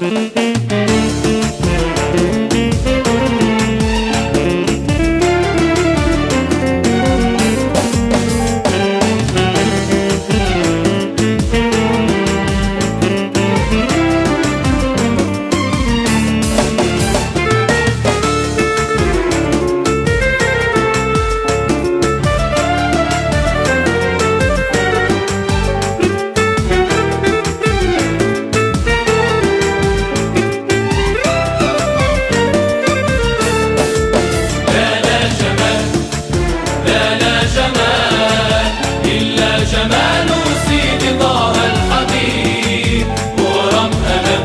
جمال سيدي طه الحبيب مغرم أنا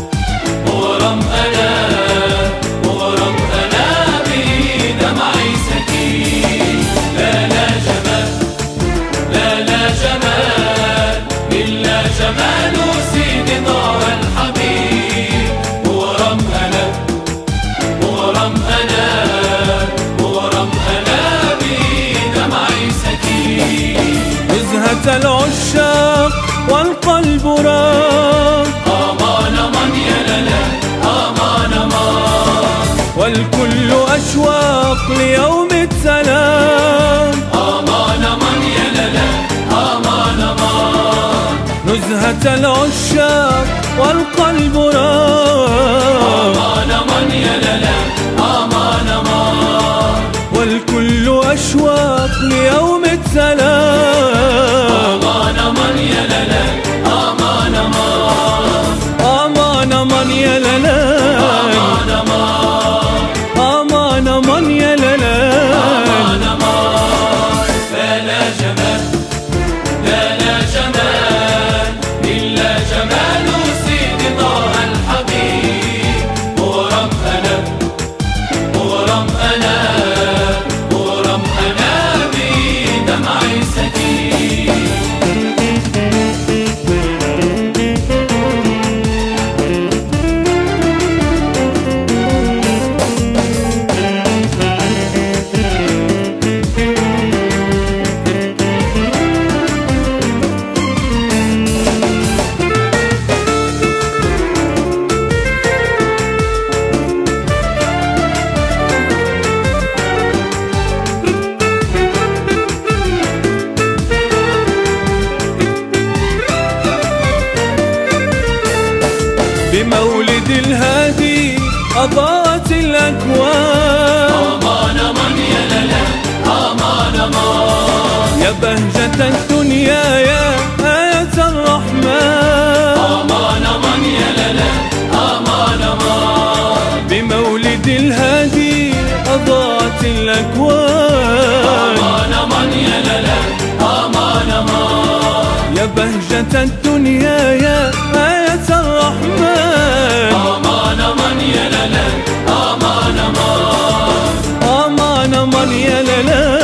مغرم أنا مغرم أنا بدمعي سكين. لا لا جمال لا لا جمال إلا جمال سيدي طه الحبيب مغرم أنا مغرم أنا مغرم أنا بدمعي سكين. نزهة العشاق والقلب راق أمان أمان يا لالا أمان أمان والكل أشواق ليوم السلام. أمان أمان يا لالا أمان أمان نزهة العشاق والقلب راق أمان أمان يا لالا أمان أمان والكل أشواق ليوم السلام. أمان أمان يا لالا أمان أمان أمان أمان يا لالا أمان أمان أمان أمان يا لالا أمان أمان. لا لا جمال لا لا جمال إلا جمال سيدي طه الحبيب مغرم أنا مغرم أنا مغرم أنا بدمعي سكين. بمولد الهادي أضاءت الأكوان. أمان أمان يا لالا أمان أمان يا بهجة الدنيا يا آية الرحمن. أمان أمان يا لالا أمان أمان بمولد الهادي أضاءت الأكوان. أمان أمان يا لالا أمان أمان يا بهجة الدنيا يا آية الرحمن. أمان أمان يا لالا أمان أمان أمان أمان يا لالا